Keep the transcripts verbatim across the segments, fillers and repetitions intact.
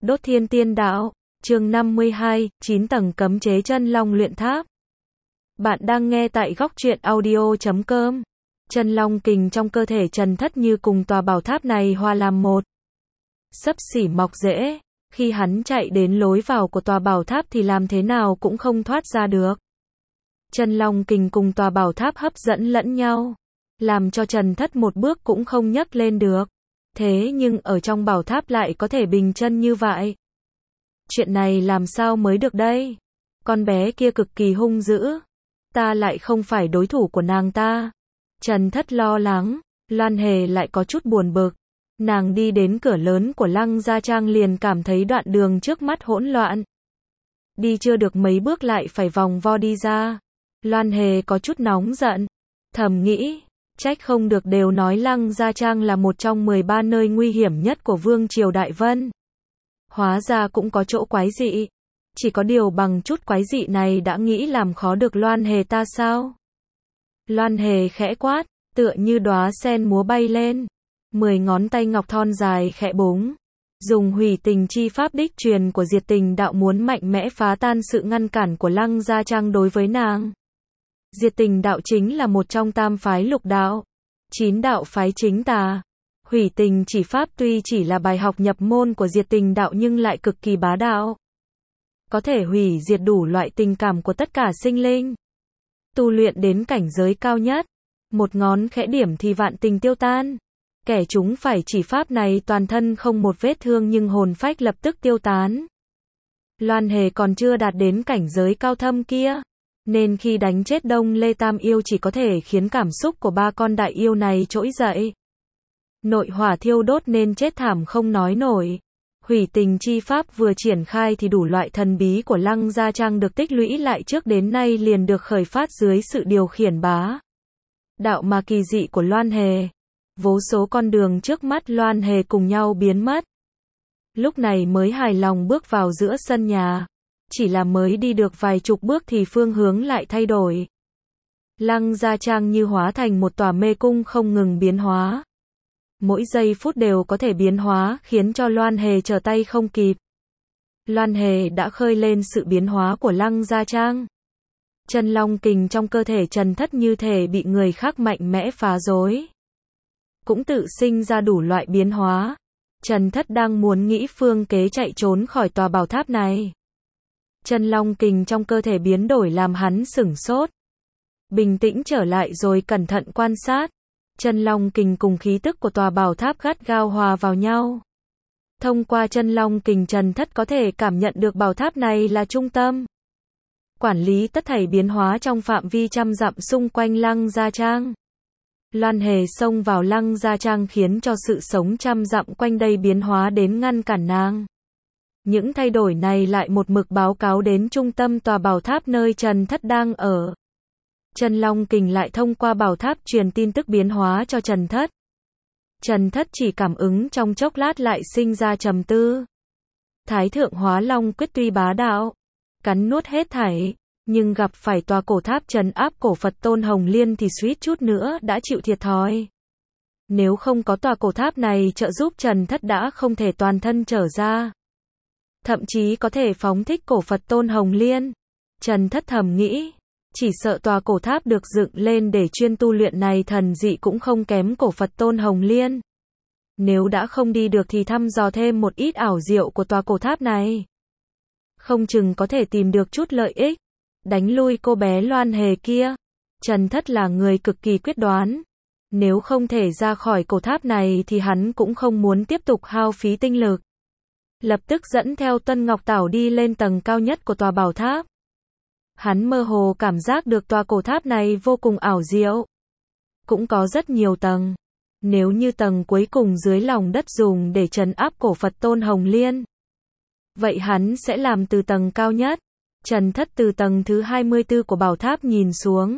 Đốt Thiên Tiên Đạo, chương năm mươi hai, chín tầng cấm chế chân long luyện tháp. Bạn đang nghe tại góc truyện audio chấm com. Chân long kình trong cơ thể Trần Thất như cùng tòa bảo tháp này hòa làm một. Xấp xỉ mọc rễ, khi hắn chạy đến lối vào của tòa bảo tháp thì làm thế nào cũng không thoát ra được. Chân long kình cùng tòa bảo tháp hấp dẫn lẫn nhau, làm cho Trần Thất một bước cũng không nhấc lên được. Thế nhưng ở trong bảo tháp lại có thể bình chân như vậy. Chuyện này làm sao mới được đây? Con bé kia cực kỳ hung dữ. Ta lại không phải đối thủ của nàng ta. Trần Thất lo lắng. Loan Hề lại có chút buồn bực. Nàng đi đến cửa lớn của Lăng Gia Trang liền cảm thấy đoạn đường trước mắt hỗn loạn. Đi chưa được mấy bước lại phải vòng vo đi ra. Loan Hề có chút nóng giận. Thầm nghĩ, trách không được đều nói Lăng Gia Trang là một trong mười ba nơi nguy hiểm nhất của Vương Triều Đại Vân. Hóa ra cũng có chỗ quái dị. Chỉ có điều bằng chút quái dị này đã nghĩ làm khó được Loan Hề ta sao? Loan Hề khẽ quát, tựa như đóa sen múa bay lên. Mười ngón tay ngọc thon dài khẽ búng. Dùng hủy tình chi pháp đích truyền của diệt tình đạo muốn mạnh mẽ phá tan sự ngăn cản của Lăng Gia Trang đối với nàng. Diệt tình đạo chính là một trong tam phái lục đạo. Chín đạo phái chính tà. Hủy tình chỉ pháp tuy chỉ là bài học nhập môn của diệt tình đạo nhưng lại cực kỳ bá đạo. Có thể hủy diệt đủ loại tình cảm của tất cả sinh linh. Tu luyện đến cảnh giới cao nhất. Một ngón khẽ điểm thì vạn tình tiêu tan. Kẻ chúng phải chỉ pháp này toàn thân không một vết thương nhưng hồn phách lập tức tiêu tán. Loan Hề còn chưa đạt đến cảnh giới cao thâm kia. Nên khi đánh chết Đông Lê Tam Yêu chỉ có thể khiến cảm xúc của ba con đại yêu này trỗi dậy. Nội hỏa thiêu đốt nên chết thảm không nói nổi. Hủy tình chi pháp vừa triển khai thì đủ loại thần bí của Lăng Gia Trang được tích lũy lại trước đến nay liền được khởi phát dưới sự điều khiển bá đạo mà kỳ dị của Loan Hề. Vô số con đường trước mắt Loan Hề cùng nhau biến mất. Lúc này mới hài lòng bước vào giữa sân nhà. Chỉ là mới đi được vài chục bước thì phương hướng lại thay đổi. Lăng Gia Trang như hóa thành một tòa mê cung không ngừng biến hóa. Mỗi giây phút đều có thể biến hóa khiến cho Loan Hề trở tay không kịp. Loan Hề đã khơi lên sự biến hóa của Lăng Gia Trang. Chân long kình trong cơ thể Trần Thất như thể bị người khác mạnh mẽ phá rối. Cũng tự sinh ra đủ loại biến hóa. Trần Thất đang muốn nghĩ phương kế chạy trốn khỏi tòa bảo tháp này. Chân long kình trong cơ thể biến đổi làm hắn sửng sốt. Bình tĩnh trở lại rồi cẩn thận quan sát. Chân long kình cùng khí tức của tòa bảo tháp gắt gao hòa vào nhau. Thông qua chân long kình Trần Thất có thể cảm nhận được bảo tháp này là trung tâm. Quản lý tất thảy biến hóa trong phạm vi trăm dặm xung quanh Lăng Gia Trang. Loan Hề xông vào Lăng Gia Trang khiến cho sự sống trăm dặm quanh đây biến hóa đến ngăn cản nàng. Những thay đổi này lại một mực báo cáo đến trung tâm tòa bảo tháp nơi Trần Thất đang ở. Chân long kình lại thông qua bảo tháp truyền tin tức biến hóa cho Trần Thất. Trần Thất chỉ cảm ứng trong chốc lát lại sinh ra trầm tư. Thái thượng hóa long quyết tuy bá đạo, cắn nuốt hết thảy, nhưng gặp phải tòa cổ tháp trấn áp cổ Phật Tôn Hồng Liên thì suýt chút nữa đã chịu thiệt thòi. Nếu không có tòa cổ tháp này trợ giúp Trần Thất đã không thể toàn thân trở ra. Thậm chí có thể phóng thích cổ Phật Tôn Hồng Liên. Trần Thất thầm nghĩ. Chỉ sợ tòa cổ tháp được dựng lên để chuyên tu luyện này thần dị cũng không kém cổ Phật Tôn Hồng Liên. Nếu đã không đi được thì thăm dò thêm một ít ảo diệu của tòa cổ tháp này. Không chừng có thể tìm được chút lợi ích. Đánh lui cô bé Loan Hề kia. Trần Thất là người cực kỳ quyết đoán. Nếu không thể ra khỏi cổ tháp này thì hắn cũng không muốn tiếp tục hao phí tinh lực. Lập tức dẫn theo Tân Ngọc Tảo đi lên tầng cao nhất của tòa bảo tháp. Hắn mơ hồ cảm giác được tòa cổ tháp này vô cùng ảo diệu. Cũng có rất nhiều tầng. Nếu như tầng cuối cùng dưới lòng đất dùng để trấn áp cổ Phật Tôn Hồng Liên. Vậy hắn sẽ làm từ tầng cao nhất. Trần Thất từ tầng thứ hai mươi tư của bảo tháp nhìn xuống.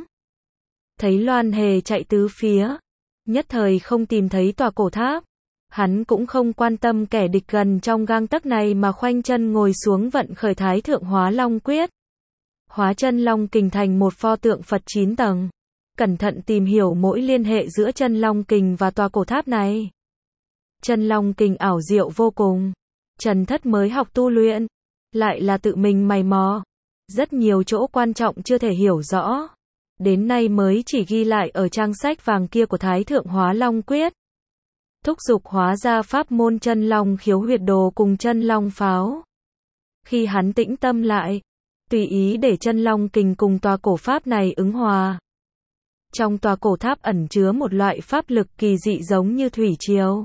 Thấy Loan Hề chạy tứ phía. Nhất thời không tìm thấy tòa cổ tháp. Hắn cũng không quan tâm kẻ địch gần trong gang tấc này mà khoanh chân ngồi xuống vận khởi Thái thượng hóa long quyết. Hóa chân long kình thành một pho tượng Phật chín tầng. Cẩn thận tìm hiểu mỗi liên hệ giữa chân long kình và tòa cổ tháp này. Chân long kình ảo diệu vô cùng. Trần Thất mới học tu luyện, lại là tự mình mày mò. Rất nhiều chỗ quan trọng chưa thể hiểu rõ. Đến nay mới chỉ ghi lại ở trang sách vàng kia của Thái Thượng Hóa Long Quyết. Thúc giục hóa ra pháp môn chân long khiếu huyệt đồ cùng chân long pháo. Khi hắn tĩnh tâm lại, tùy ý để chân long kình cùng tòa cổ pháp này ứng hòa. Trong tòa cổ tháp ẩn chứa một loại pháp lực kỳ dị giống như thủy triều.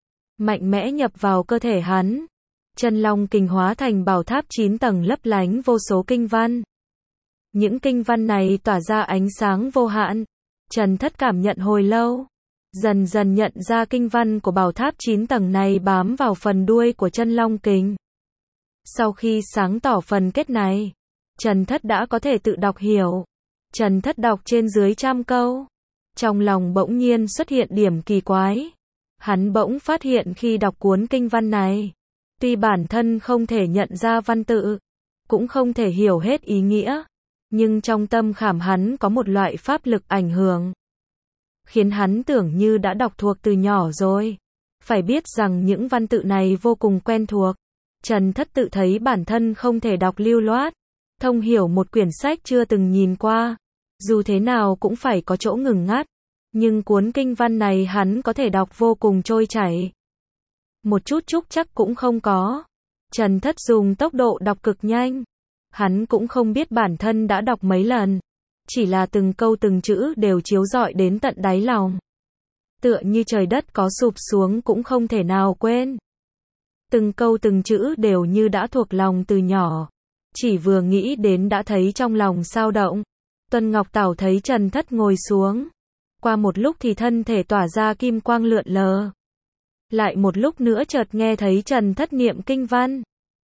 Mạnh mẽ nhập vào cơ thể hắn. Chân long kình hóa thành bảo tháp chín tầng lấp lánh vô số kinh văn. Những kinh văn này tỏa ra ánh sáng vô hạn. Trần Thất cảm nhận hồi lâu. Dần dần nhận ra kinh văn của bảo tháp chín tầng này bám vào phần đuôi của chân long kình. Sau khi sáng tỏ phần kết này, Trần Thất đã có thể tự đọc hiểu. Trần Thất đọc trên dưới trăm câu. Trong lòng bỗng nhiên xuất hiện điểm kỳ quái. Hắn bỗng phát hiện khi đọc cuốn kinh văn này, tuy bản thân không thể nhận ra văn tự, cũng không thể hiểu hết ý nghĩa, nhưng trong tâm khảm hắn có một loại pháp lực ảnh hưởng, khiến hắn tưởng như đã đọc thuộc từ nhỏ rồi. Phải biết rằng những văn tự này vô cùng quen thuộc. Trần Thất tự thấy bản thân không thể đọc lưu loát, thông hiểu một quyển sách chưa từng nhìn qua. Dù thế nào cũng phải có chỗ ngừng ngắt. Nhưng cuốn kinh văn này hắn có thể đọc vô cùng trôi chảy. Một chút trúc chắc cũng không có. Trần Thất dùng tốc độ đọc cực nhanh. Hắn cũng không biết bản thân đã đọc mấy lần. Chỉ là từng câu từng chữ đều chiếu rọi đến tận đáy lòng. Tựa như trời đất có sụp xuống cũng không thể nào quên. Từng câu từng chữ đều như đã thuộc lòng từ nhỏ. Chỉ vừa nghĩ đến đã thấy trong lòng sao động. Tuân Ngọc Tảo thấy Trần Thất ngồi xuống. Qua một lúc thì thân thể tỏa ra kim quang lượn lờ. Lại một lúc nữa chợt nghe thấy Trần Thất niệm kinh văn.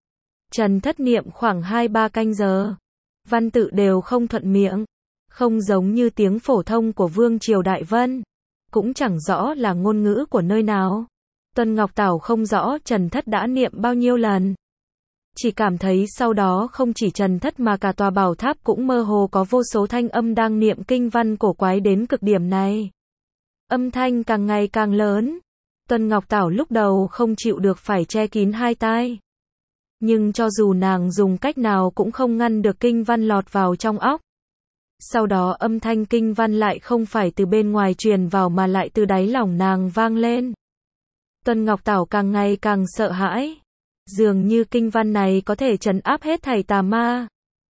Trần Thất niệm khoảng hai ba canh giờ. Văn tự đều không thuận miệng. Không giống như tiếng phổ thông của Vương Triều Đại Vân. Cũng chẳng rõ là ngôn ngữ của nơi nào. Tuân Ngọc Tảo không rõ Trần Thất đã niệm bao nhiêu lần. Chỉ cảm thấy sau đó không chỉ Trần Thất mà cả tòa bảo tháp cũng mơ hồ có vô số thanh âm đang niệm kinh văn cổ quái đến cực điểm này. Âm thanh càng ngày càng lớn. Tuân Ngọc Tảo lúc đầu không chịu được phải che kín hai tai. Nhưng cho dù nàng dùng cách nào cũng không ngăn được kinh văn lọt vào trong óc. Sau đó âm thanh kinh văn lại không phải từ bên ngoài truyền vào mà lại từ đáy lòng nàng vang lên. Tuân Ngọc Tảo càng ngày càng sợ hãi. Dường như kinh văn này có thể trấn áp hết thảy tà ma.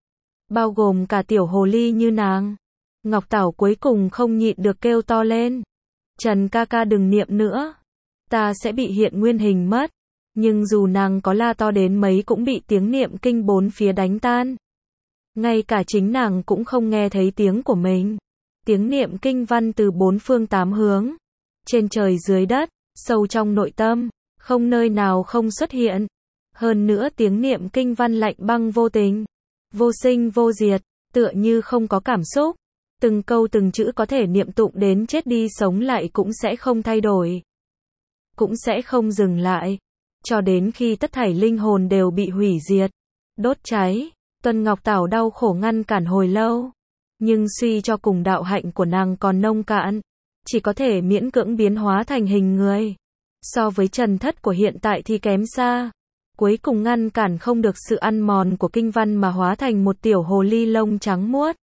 Bao gồm cả tiểu hồ ly như nàng. Ngọc Tảo cuối cùng không nhịn được kêu to lên. Trần ca ca đừng niệm nữa. Ta sẽ bị hiện nguyên hình mất. Nhưng dù nàng có la to đến mấy cũng bị tiếng niệm kinh bốn phía đánh tan. Ngay cả chính nàng cũng không nghe thấy tiếng của mình. Tiếng niệm kinh văn từ bốn phương tám hướng. Trên trời dưới đất, sâu trong nội tâm, không nơi nào không xuất hiện. Hơn nữa tiếng niệm kinh văn lạnh băng vô tình, vô sinh vô diệt, tựa như không có cảm xúc. Từng câu từng chữ có thể niệm tụng đến chết đi sống lại cũng sẽ không thay đổi. Cũng sẽ không dừng lại. Cho đến khi tất thảy linh hồn đều bị hủy diệt, đốt cháy. Tuân Ngọc Tảo đau khổ ngăn cản hồi lâu. Nhưng suy cho cùng đạo hạnh của nàng còn nông cạn. Chỉ có thể miễn cưỡng biến hóa thành hình người. So với Trần Thất của hiện tại thì kém xa. Cuối cùng ngăn cản không được sự ăn mòn của kinh văn mà hóa thành một tiểu hồ ly lông trắng muốt.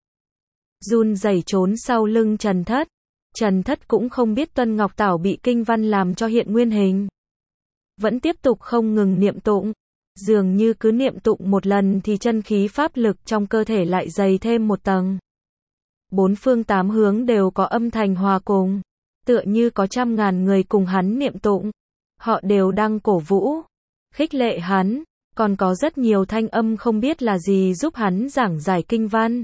Run rẩy trốn sau lưng Trần Thất. Trần Thất cũng không biết Tuân Ngọc Tảo bị kinh văn làm cho hiện nguyên hình. Vẫn tiếp tục không ngừng niệm tụng. Dường như cứ niệm tụng một lần thì chân khí pháp lực trong cơ thể lại dày thêm một tầng. Bốn phương tám hướng đều có âm thanh hòa cùng. Tựa như có trăm ngàn người cùng hắn niệm tụng. Họ đều đang cổ vũ, khích lệ hắn. Còn có rất nhiều thanh âm không biết là gì giúp hắn giảng giải kinh văn.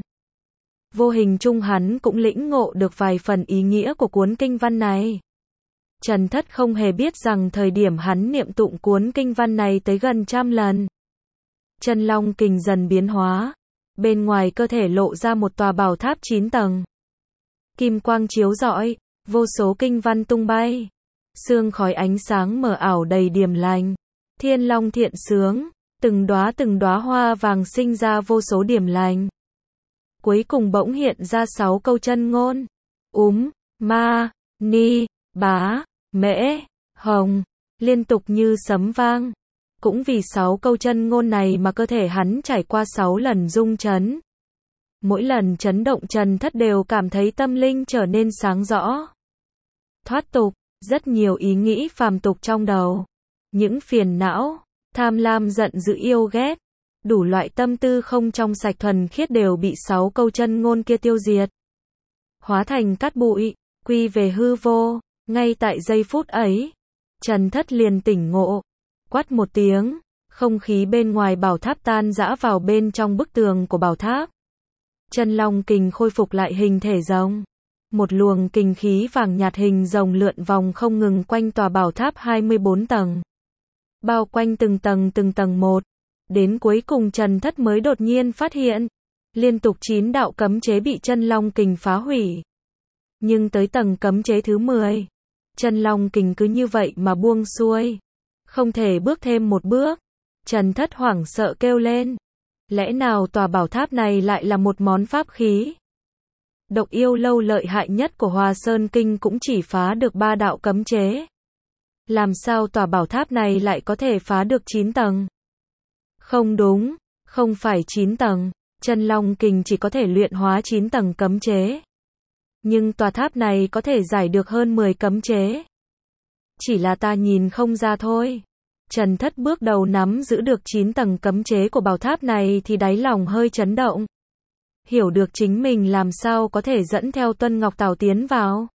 Vô hình chung hắn cũng lĩnh ngộ được vài phần ý nghĩa của cuốn kinh văn này. Trần Thất không hề biết rằng thời điểm hắn niệm tụng cuốn kinh văn này tới gần trăm lần. Chân long kình dần biến hóa. Bên ngoài cơ thể lộ ra một tòa bảo tháp chín tầng. Kim quang chiếu rọi, vô số kinh văn tung bay. Sương khói ánh sáng mờ ảo đầy điềm lành. Thiên long thiện sướng, từng đóa từng đóa hoa vàng sinh ra vô số điểm lành. Cuối cùng bỗng hiện ra sáu câu chân ngôn. Úm, ma, ni, bá, mễ, hồng, liên tục như sấm vang. Cũng vì sáu câu chân ngôn này mà cơ thể hắn trải qua sáu lần rung chấn. Mỗi lần chấn động Trần Thất đều cảm thấy tâm linh trở nên sáng rõ. Thoát tục, rất nhiều ý nghĩ phàm tục trong đầu. Những phiền não, tham lam giận dữ yêu ghét, đủ loại tâm tư không trong sạch thuần khiết đều bị sáu câu chân ngôn kia tiêu diệt. Hóa thành cát bụi, quy về hư vô, ngay tại giây phút ấy. Trần Thất liền tỉnh ngộ, quát một tiếng, không khí bên ngoài bảo tháp tan rã vào bên trong bức tường của bảo tháp. Chân long kình khôi phục lại hình thể rồng. Một luồng kình khí vàng nhạt hình rồng lượn vòng không ngừng quanh tòa bảo tháp hai mươi bốn tầng. Bao quanh từng tầng từng tầng một. Đến cuối cùng Trần Thất mới đột nhiên phát hiện, liên tục chín đạo cấm chế bị chân long kình phá hủy. Nhưng tới tầng cấm chế thứ mười, chân long kình cứ như vậy mà buông xuôi. Không thể bước thêm một bước. Trần Thất hoảng sợ kêu lên. Lẽ nào tòa bảo tháp này lại là một món pháp khí? Độc yêu lâu lợi hại nhất của Hòa Sơn Kinh cũng chỉ phá được ba đạo cấm chế. Làm sao tòa bảo tháp này lại có thể phá được chín tầng? Không đúng, không phải chín tầng, chân long kình chỉ có thể luyện hóa chín tầng cấm chế. Nhưng tòa tháp này có thể giải được hơn mười cấm chế. Chỉ là ta nhìn không ra thôi. Trần Thất bước đầu nắm giữ được chín tầng cấm chế của bảo tháp này thì đáy lòng hơi chấn động. Hiểu được chính mình làm sao có thể dẫn theo Tuân Ngọc Tào tiến vào.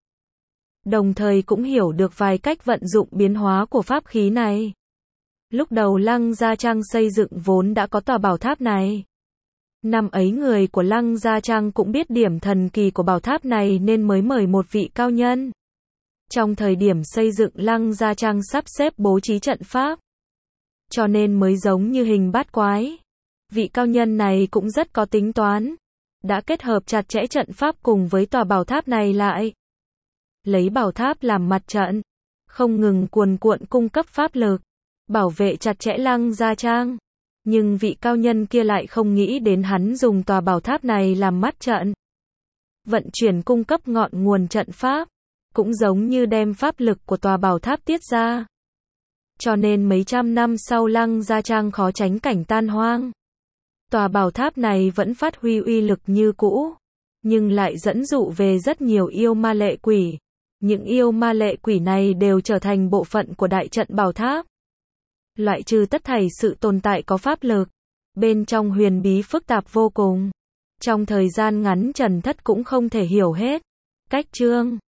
Đồng thời cũng hiểu được vài cách vận dụng biến hóa của pháp khí này. Lúc đầu Lăng Gia Trang xây dựng vốn đã có tòa bảo tháp này. Năm ấy người của Lăng Gia Trang cũng biết điểm thần kỳ của bảo tháp này nên mới mời một vị cao nhân. Trong thời điểm xây dựng Lăng Gia Trang sắp xếp bố trí trận pháp. Cho nên mới giống như hình bát quái. Vị cao nhân này cũng rất có tính toán. Đã kết hợp chặt chẽ trận pháp cùng với tòa bảo tháp này lại. Lấy bảo tháp làm mặt trận. Không ngừng cuồn cuộn cung cấp pháp lực. Bảo vệ chặt chẽ Lăng Gia Trang. Nhưng vị cao nhân kia lại không nghĩ đến hắn dùng tòa bảo tháp này làm mắt trận. Vận chuyển cung cấp ngọn nguồn trận pháp. Cũng giống như đem pháp lực của tòa bảo tháp tiết ra. Cho nên mấy trăm năm sau Lăng Gia Trang khó tránh cảnh tan hoang. Tòa bảo tháp này vẫn phát huy uy lực như cũ. Nhưng lại dẫn dụ về rất nhiều yêu ma lệ quỷ. Những yêu ma lệ quỷ này đều trở thành bộ phận của đại trận bảo tháp. Loại trừ tất thảy sự tồn tại có pháp lực. Bên trong huyền bí phức tạp vô cùng. Trong thời gian ngắn Trần Thất cũng không thể hiểu hết. Cách chương